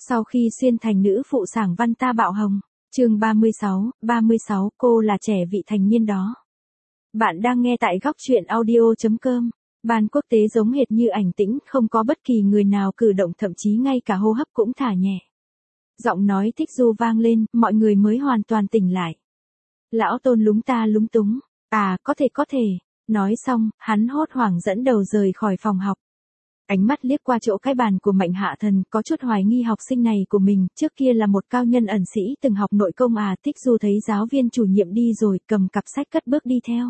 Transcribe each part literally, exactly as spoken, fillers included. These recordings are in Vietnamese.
Sau khi xuyên thành nữ phụ sảng văn ta bạo hồng. Chương ba mươi sáu, ba mươi sáu, cô là trẻ vị thành niên đó. Bạn đang nghe tại góc truyện audio chấm com. Ban quốc tế giống hệt như ảnh tĩnh, không có bất kỳ người nào cử động, thậm chí ngay cả hô hấp cũng thả nhẹ. Giọng nói Thích Du vang lên, mọi người mới hoàn toàn tỉnh lại. Lão Tôn lúng ta lúng túng. À, có thể có thể. Nói xong, hắn hốt hoảng dẫn đầu rời khỏi phòng học. Ánh mắt liếc qua chỗ cái bàn của Mạnh Hạ Thần, có chút hoài nghi học sinh này của mình, trước kia là một cao nhân ẩn sĩ từng học nội công à. Thích Du thấy giáo viên chủ nhiệm đi rồi, cầm cặp sách cất bước đi theo.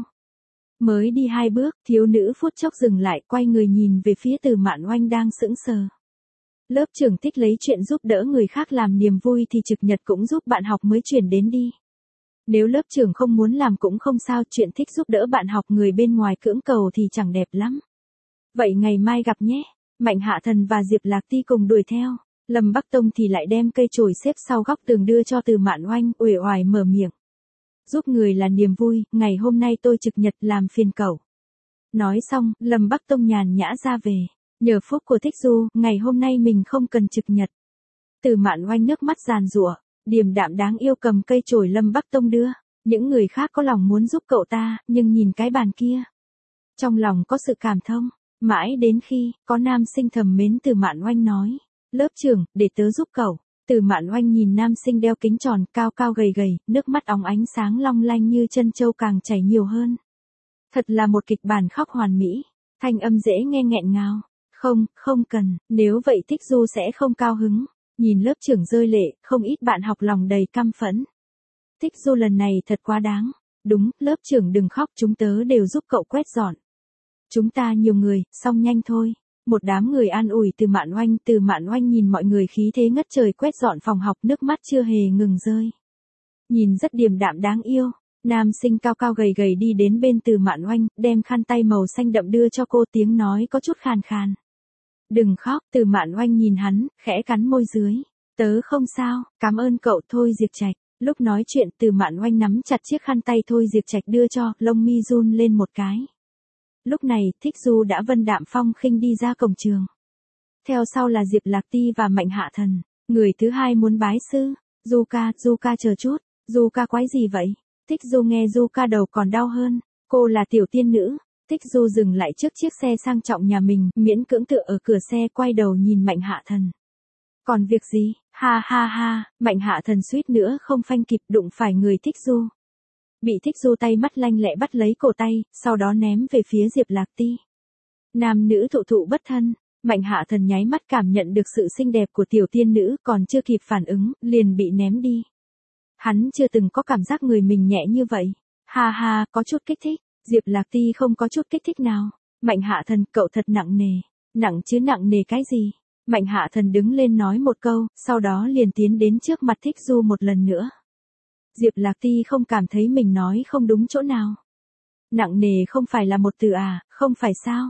Mới đi hai bước, thiếu nữ phút chốc dừng lại, quay người nhìn về phía Từ Mạn Oanh đang sững sờ. Lớp trưởng thích lấy chuyện giúp đỡ người khác làm niềm vui thì trực nhật cũng giúp bạn học mới chuyển đến đi. Nếu lớp trưởng không muốn làm cũng không sao, chuyện thích giúp đỡ bạn học người bên ngoài cưỡng cầu thì chẳng đẹp lắm. Vậy ngày mai gặp nhé. Mạnh Hạ Thần và Diệp Lạc Ti cùng đuổi theo. Lâm Bắc Tông thì lại đem cây chổi xếp sau góc tường đưa cho Từ Mạn Oanh, uể oải mở miệng. Giúp người là niềm vui, ngày hôm nay tôi trực nhật làm phiền cậu. Nói xong, Lâm Bắc Tông nhàn nhã ra về. Nhờ phúc của Thích Du, ngày hôm nay mình không cần trực nhật. Từ Mạn Oanh nước mắt giàn giụa, điềm đạm đáng yêu cầm cây chổi Lâm Bắc Tông đưa. Những người khác có lòng muốn giúp cậu ta, nhưng nhìn cái bàn kia, trong lòng có sự cảm thông. Mãi đến khi, có nam sinh thầm mến Từ Mạn Oanh nói. Lớp trưởng, để tớ giúp cậu. Từ Mạn Oanh nhìn nam sinh đeo kính tròn, cao cao gầy gầy, nước mắt óng ánh sáng long lanh như chân châu càng chảy nhiều hơn. Thật là một kịch bản khóc hoàn mỹ. Thanh âm dễ nghe nghẹn ngào. Không, không cần, nếu vậy Thích Du sẽ không cao hứng. Nhìn lớp trưởng rơi lệ, không ít bạn học lòng đầy căm phẫn. Thích Du lần này thật quá đáng. Đúng, lớp trưởng đừng khóc, chúng tớ đều giúp cậu quét dọn. Chúng ta nhiều người, xong nhanh thôi. Một đám người an ủi Từ Mạn Oanh. Từ Mạn Oanh nhìn mọi người khí thế ngất trời quét dọn phòng học, nước mắt chưa hề ngừng rơi. Nhìn rất điềm đạm đáng yêu. Nam sinh cao cao gầy gầy đi đến bên Từ Mạn Oanh, đem khăn tay màu xanh đậm đưa cho cô, tiếng nói có chút khàn khàn. Đừng khóc. Từ Mạn Oanh nhìn hắn, khẽ cắn môi dưới. Tớ không sao, cảm ơn cậu. Thôi Diệp Trạch. Lúc nói chuyện, Từ Mạn Oanh nắm chặt chiếc khăn tay Thôi Diệp Trạch đưa cho, lông mi run lên một cái. Lúc này, Thích Du đã vân đạm phong khinh đi ra cổng trường. Theo sau là Diệp Lạc Ti và Mạnh Hạ Thần. Người thứ hai muốn bái sư. Du ca, Du ca chờ chút. Du ca quái gì vậy? Thích Du nghe Du ca đầu còn đau hơn. Cô là tiểu tiên nữ. Thích Du dừng lại trước chiếc xe sang trọng nhà mình, miễn cưỡng tựa ở cửa xe, quay đầu nhìn Mạnh Hạ Thần. Còn việc gì? Ha ha ha, Mạnh Hạ Thần suýt nữa không phanh kịp, đụng phải người Thích Du. Bị Thích Du tay mắt lanh lẹ bắt lấy cổ tay, sau đó ném về phía Diệp Lạc Ti. Nam nữ thụ thụ bất thân. Mạnh Hạ Thần nháy mắt cảm nhận được sự xinh đẹp của tiểu tiên nữ, còn chưa kịp phản ứng, liền bị ném đi. Hắn chưa từng có cảm giác người mình nhẹ như vậy. Ha ha, có chút kích thích. Diệp Lạc Ti không có chút kích thích nào. Mạnh Hạ Thần, cậu thật nặng nề. Nặng chứ nặng nề cái gì? Mạnh Hạ Thần đứng lên nói một câu, sau đó liền tiến đến trước mặt Thích Du một lần nữa. Diệp Lạc Ti không cảm thấy mình nói không đúng chỗ nào. Nặng nề không phải là một từ à, không phải sao?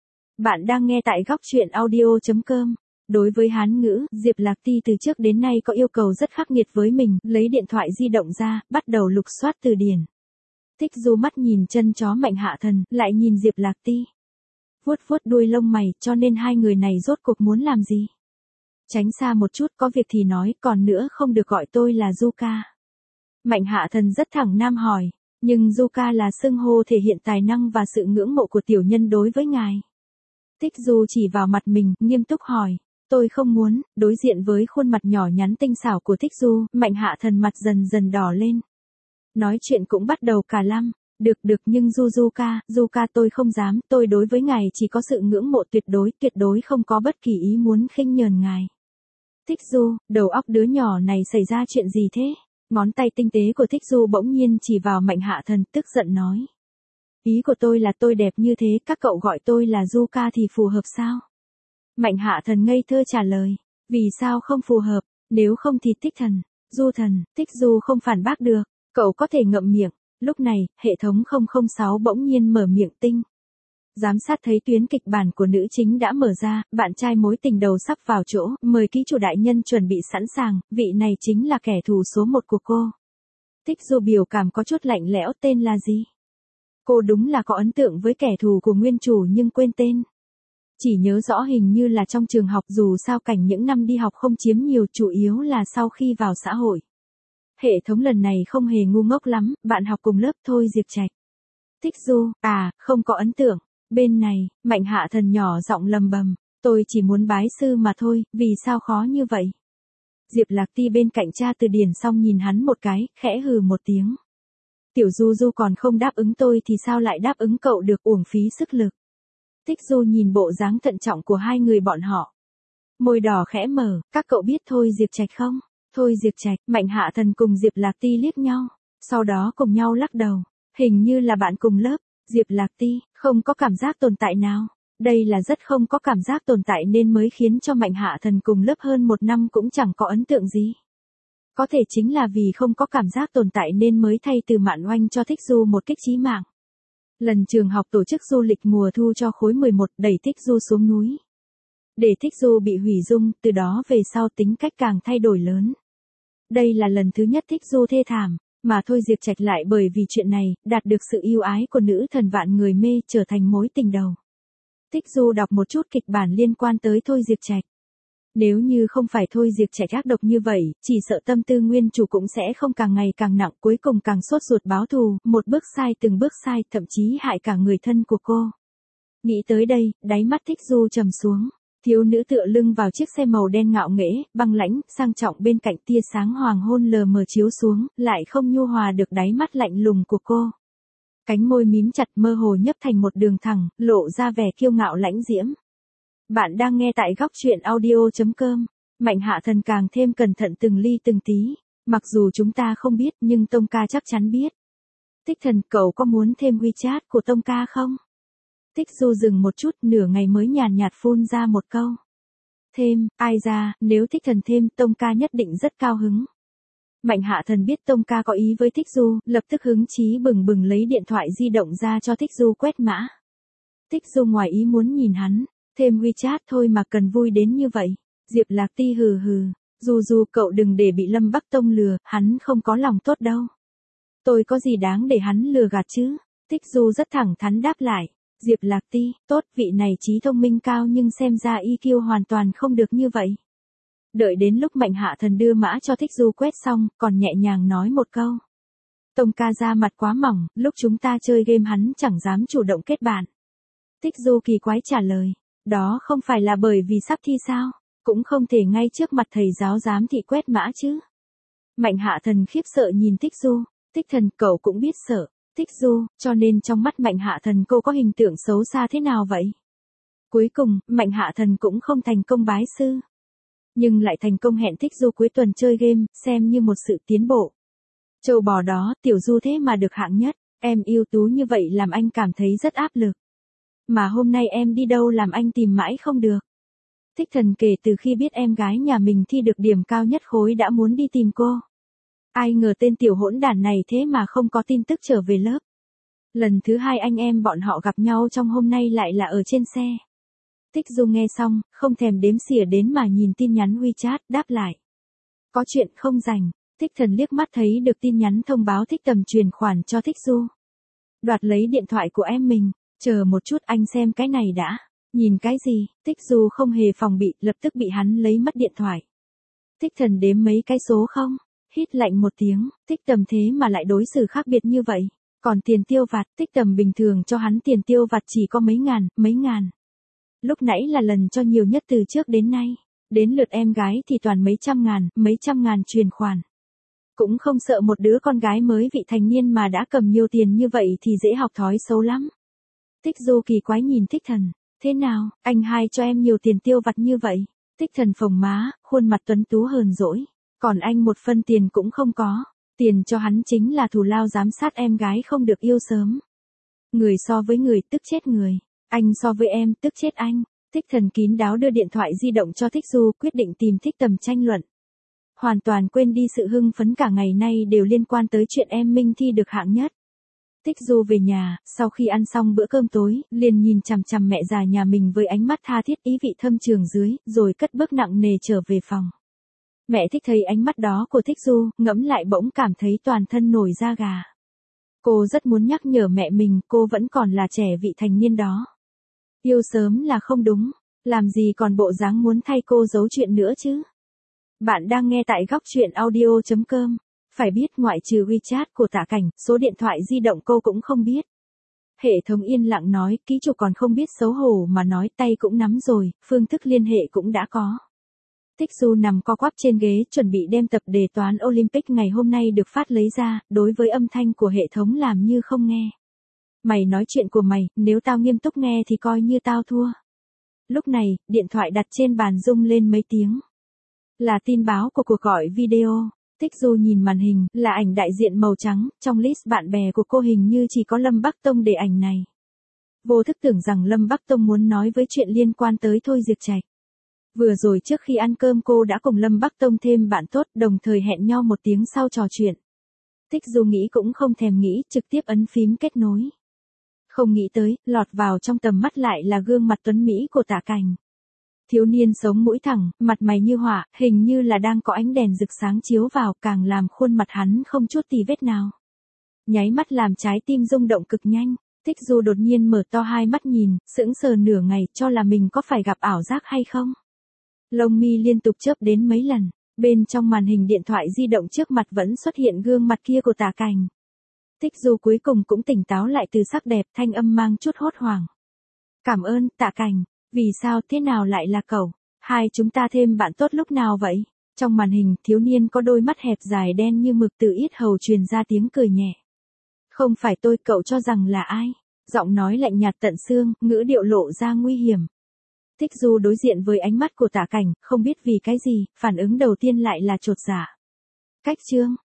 Bạn đang nghe tại góc truyện audio chấm com. Đối với Hán ngữ, Diệp Lạc Ti từ trước đến nay có yêu cầu rất khắc nghiệt với mình, lấy điện thoại di động ra, bắt đầu lục soát từ điển. Thích Du mắt nhìn chân chó Mạnh Hạ Thần, lại nhìn Diệp Lạc Ti. Vuốt vuốt đuôi lông mày, cho nên hai người này rốt cuộc muốn làm gì? Tránh xa một chút, có việc thì nói, còn nữa không được gọi tôi là Du ca. Mạnh Hạ Thần rất thẳng nam hỏi, nhưng Du ca là xưng hô thể hiện tài năng và sự ngưỡng mộ của tiểu nhân đối với ngài. Thích Du chỉ vào mặt mình, nghiêm túc hỏi, tôi không muốn. Đối diện với khuôn mặt nhỏ nhắn tinh xảo của Thích Du, Mạnh Hạ Thần mặt dần dần đỏ lên. Nói chuyện cũng bắt đầu cả lăm, được được nhưng Du Du ca, Du ca tôi không dám, tôi đối với ngài chỉ có sự ngưỡng mộ tuyệt đối, tuyệt đối không có bất kỳ ý muốn khinh nhờn ngài. Thích Du, đầu óc đứa nhỏ này xảy ra chuyện gì thế? Ngón tay tinh tế của Thích Du bỗng nhiên chỉ vào Mạnh Hạ Thần, tức giận nói. Ý của tôi là tôi đẹp như thế, các cậu gọi tôi là Du ca thì phù hợp sao? Mạnh Hạ Thần ngây thơ trả lời, vì sao không phù hợp, nếu không thì Thích Thần, Du Thần. Thích Du không phản bác được, cậu có thể ngậm miệng. Lúc này, hệ thống không không sáu bỗng nhiên mở miệng tinh. Giám sát thấy tuyến kịch bản của nữ chính đã mở ra, bạn trai mối tình đầu sắp vào chỗ, mời ký chủ đại nhân chuẩn bị sẵn sàng, vị này chính là kẻ thù số một của cô. Thích Du biểu cảm có chút lạnh lẽo, tên là gì? Cô đúng là có ấn tượng với kẻ thù của nguyên chủ nhưng quên tên. Chỉ nhớ rõ hình như là trong trường học, dù sao cảnh những năm đi học không chiếm nhiều, chủ yếu là sau khi vào xã hội. Hệ thống lần này không hề ngu ngốc lắm, bạn học cùng lớp Thôi Diệp Trạch. Thích Du, à, không có ấn tượng. Bên này, Mạnh Hạ Thần nhỏ giọng lầm bầm, tôi chỉ muốn bái sư mà thôi, vì sao khó như vậy? Diệp Lạc Ti bên cạnh tra từ điển xong nhìn hắn một cái, khẽ hừ một tiếng. Tiểu Du Du còn không đáp ứng tôi thì sao lại đáp ứng cậu được, uổng phí sức lực. Thích Du nhìn bộ dáng thận trọng của hai người bọn họ. Môi đỏ khẽ mở, các cậu biết Thôi Diệp Trạch không? Thôi Diệp Trạch, Mạnh Hạ Thần cùng Diệp Lạc Ti liếc nhau, sau đó cùng nhau lắc đầu. Hình như là bạn cùng lớp. Diệp Lạc Ti, không có cảm giác tồn tại nào. Đây là rất không có cảm giác tồn tại nên mới khiến cho Mạnh Hạ Thần cùng lớp hơn một năm cũng chẳng có ấn tượng gì. Có thể chính là vì không có cảm giác tồn tại nên mới thay từ Mạn Oanh cho Thích Du một kích chí mạng. Lần trường học tổ chức du lịch mùa thu cho khối mười một đẩy Thích Du xuống núi. Để Thích Du bị hủy dung, từ đó về sau tính cách càng thay đổi lớn. Đây là lần thứ nhất Thích Du thê thảm, mà Thôi Diệp Trạch lại bởi vì chuyện này, đạt được sự yêu ái của nữ thần vạn người mê, trở thành mối tình đầu. Thích Du đọc một chút kịch bản liên quan tới Thôi Diệp Trạch. Nếu như không phải Thôi Diệp Trạch ác độc như vậy, chỉ sợ tâm tư nguyên chủ cũng sẽ không càng ngày càng nặng, cuối cùng càng sốt ruột báo thù, một bước sai từng bước sai, thậm chí hại cả người thân của cô. Nghĩ tới đây, đáy mắt Thích Du trầm xuống. Thiếu nữ tựa lưng vào chiếc xe màu đen ngạo nghễ, băng lãnh, sang trọng bên cạnh, tia sáng hoàng hôn lờ mờ chiếu xuống, lại không nhu hòa được đáy mắt lạnh lùng của cô. Cánh môi mím chặt mơ hồ nhấp thành một đường thẳng, lộ ra vẻ kiêu ngạo lãnh diễm. Bạn đang nghe tại góc truyện audio chấm com. Mạnh Hạ Thần càng thêm cẩn thận từng ly từng tí. Mặc dù chúng ta không biết nhưng Tông ca chắc chắn biết. Thích Thần, cậu có muốn thêm WeChat của Tông ca không? Thích Du dừng một chút, nửa ngày mới nhàn nhạt phun ra một câu. Thêm, ai ra, nếu Thích Thần thêm, Tông ca nhất định rất cao hứng. Mạnh Hạ Thần biết Tông ca có ý với Thích Du, lập tức hứng chí bừng bừng lấy điện thoại di động ra cho Thích Du quét mã. Thích Du ngoài ý muốn nhìn hắn, thêm WeChat thôi mà cần vui đến như vậy. Diệp Lạc Ti hừ hừ, Du Du cậu đừng để bị Lâm Bắc Tông lừa, hắn không có lòng tốt đâu. Tôi có gì đáng để hắn lừa gạt chứ? Thích Du rất thẳng thắn đáp lại. Diệp Lạc Ti, tốt, vị này trí thông minh cao nhưng xem ra i kiu hoàn toàn không được như vậy. Đợi đến lúc Mạnh Hạ Thần đưa mã cho Thích Du quét xong, còn nhẹ nhàng nói một câu. Tông ca ra mặt quá mỏng, lúc chúng ta chơi game hắn chẳng dám chủ động kết bạn. Thích Du kỳ quái trả lời, đó không phải là bởi vì sắp thi sao, cũng không thể ngay trước mặt thầy giáo giám thị quét mã chứ. Mạnh Hạ Thần khiếp sợ nhìn Thích Du, Thích Thần cậu cũng biết sợ. Thích Du, cho nên trong mắt Mạnh Hạ Thần cô có hình tượng xấu xa thế nào vậy? Cuối cùng, Mạnh Hạ Thần cũng không thành công bái sư. Nhưng lại thành công hẹn Thích Du cuối tuần chơi game, xem như một sự tiến bộ. Châu bò đó, Tiểu Du thế mà được hạng nhất, em ưu tú như vậy làm anh cảm thấy rất áp lực. Mà hôm nay em đi đâu làm anh tìm mãi không được. Thích Thần kể từ khi biết em gái nhà mình thi được điểm cao nhất khối đã muốn đi tìm cô. Ai ngờ tên tiểu hỗn đản này thế mà không có tin tức trở về lớp. Lần thứ hai anh em bọn họ gặp nhau trong hôm nay lại là ở trên xe. Thích Du nghe xong, không thèm đếm xỉa đến mà nhìn tin nhắn WeChat, đáp lại. Có chuyện không rảnh. Thích Thần liếc mắt thấy được tin nhắn thông báo Thích Tầm chuyển khoản cho Thích Du. Đoạt lấy điện thoại của em mình, chờ một chút anh xem cái này đã. Nhìn cái gì? Thích Du không hề phòng bị, lập tức bị hắn lấy mất điện thoại. Thích Thần đếm mấy cái số không? Hít lạnh một tiếng, Thích Tầm thế mà lại đối xử khác biệt như vậy. Còn tiền tiêu vặt, Thích Tầm bình thường cho hắn tiền tiêu vặt chỉ có mấy ngàn, mấy ngàn. Lúc nãy là lần cho nhiều nhất từ trước đến nay. Đến lượt em gái thì toàn mấy trăm ngàn, mấy trăm ngàn truyền khoản. Cũng không sợ một đứa con gái mới vị thành niên mà đã cầm nhiều tiền như vậy thì dễ học thói xấu lắm. Thích Du kỳ quái nhìn Thích Thần. Thế nào, anh hai cho em nhiều tiền tiêu vặt như vậy? Thích Thần phồng má, khuôn mặt tuấn tú hờn dỗi. Còn anh một phân tiền cũng không có. Tiền cho hắn chính là thù lao giám sát em gái không được yêu sớm. Người so với người tức chết người. Anh so với em tức chết anh. Thích Thần kín đáo đưa điện thoại di động cho Thích Du, quyết định tìm Thích Tầm tranh luận. Hoàn toàn quên đi sự hưng phấn cả ngày nay đều liên quan tới chuyện em Minh thi được hạng nhất. Thích Du về nhà, sau khi ăn xong bữa cơm tối, liền nhìn chằm chằm mẹ già nhà mình với ánh mắt tha thiết ý vị thâm trường dưới, rồi cất bước nặng nề trở về phòng. Mẹ Thích thấy ánh mắt đó của Thích Du, ngẫm lại bỗng cảm thấy toàn thân nổi da gà. Cô rất muốn nhắc nhở mẹ mình, cô vẫn còn là trẻ vị thành niên đó. Yêu sớm là không đúng, làm gì còn bộ dáng muốn thay cô giấu chuyện nữa chứ. Bạn đang nghe tại góc chuyện audio chấm com. Phải biết ngoại trừ WeChat của Tạ Cảnh, số điện thoại di động cô cũng không biết. Hệ thống yên lặng nói, ký chủ còn không biết xấu hổ mà nói, tay cũng nắm rồi, phương thức liên hệ cũng đã có. Tích Du nằm co quắp trên ghế chuẩn bị đem tập đề toán Olympic ngày hôm nay được phát lấy ra, đối với âm thanh của hệ thống làm như không nghe. Mày nói chuyện của mày, nếu tao nghiêm túc nghe thì coi như tao thua. Lúc này, điện thoại đặt trên bàn rung lên mấy tiếng. Là tin báo của cuộc gọi video. Tích Du nhìn màn hình, là ảnh đại diện màu trắng, trong list bạn bè của cô hình như chỉ có Lâm Bắc Tông để ảnh này. Vô thức tưởng rằng Lâm Bắc Tông muốn nói với chuyện liên quan tới Thôi Diệc Trạch. Vừa rồi trước khi ăn cơm cô đã cùng Lâm Bắc Tông thêm bạn tốt, đồng thời hẹn nhau một tiếng sau trò chuyện. Tích Du nghĩ cũng không thèm nghĩ, trực tiếp ấn phím kết nối. Không nghĩ tới, lọt vào trong tầm mắt lại là gương mặt tuấn Mỹ của Tạ Cảnh. Thiếu niên sống mũi thẳng, mặt mày như họa, hình như là đang có ánh đèn rực sáng chiếu vào, càng làm khuôn mặt hắn không chút tì vết nào. Nháy mắt làm trái tim rung động cực nhanh. Tích Du đột nhiên mở to hai mắt nhìn, sững sờ nửa ngày, cho là mình có phải gặp ảo giác hay không. Lông mi liên tục chớp đến mấy lần, bên trong màn hình điện thoại di động trước mặt vẫn xuất hiện gương mặt kia của Tạ Cảnh. Tích Du cuối cùng cũng tỉnh táo lại từ sắc đẹp, thanh âm mang chút hốt hoảng. Cảm ơn, Tạ Cảnh, vì sao, thế nào lại là cậu? Hai chúng ta thêm bạn tốt lúc nào vậy? Trong màn hình, thiếu niên có đôi mắt hẹp dài đen như mực từ yết hầu truyền ra tiếng cười nhẹ. Không phải tôi, cậu cho rằng là ai? Giọng nói lạnh nhạt tận xương, ngữ điệu lộ ra nguy hiểm. Tích Du đối diện với ánh mắt của Tạ Cảnh, không biết vì cái gì, phản ứng đầu tiên lại là chột dạ. Cách chương,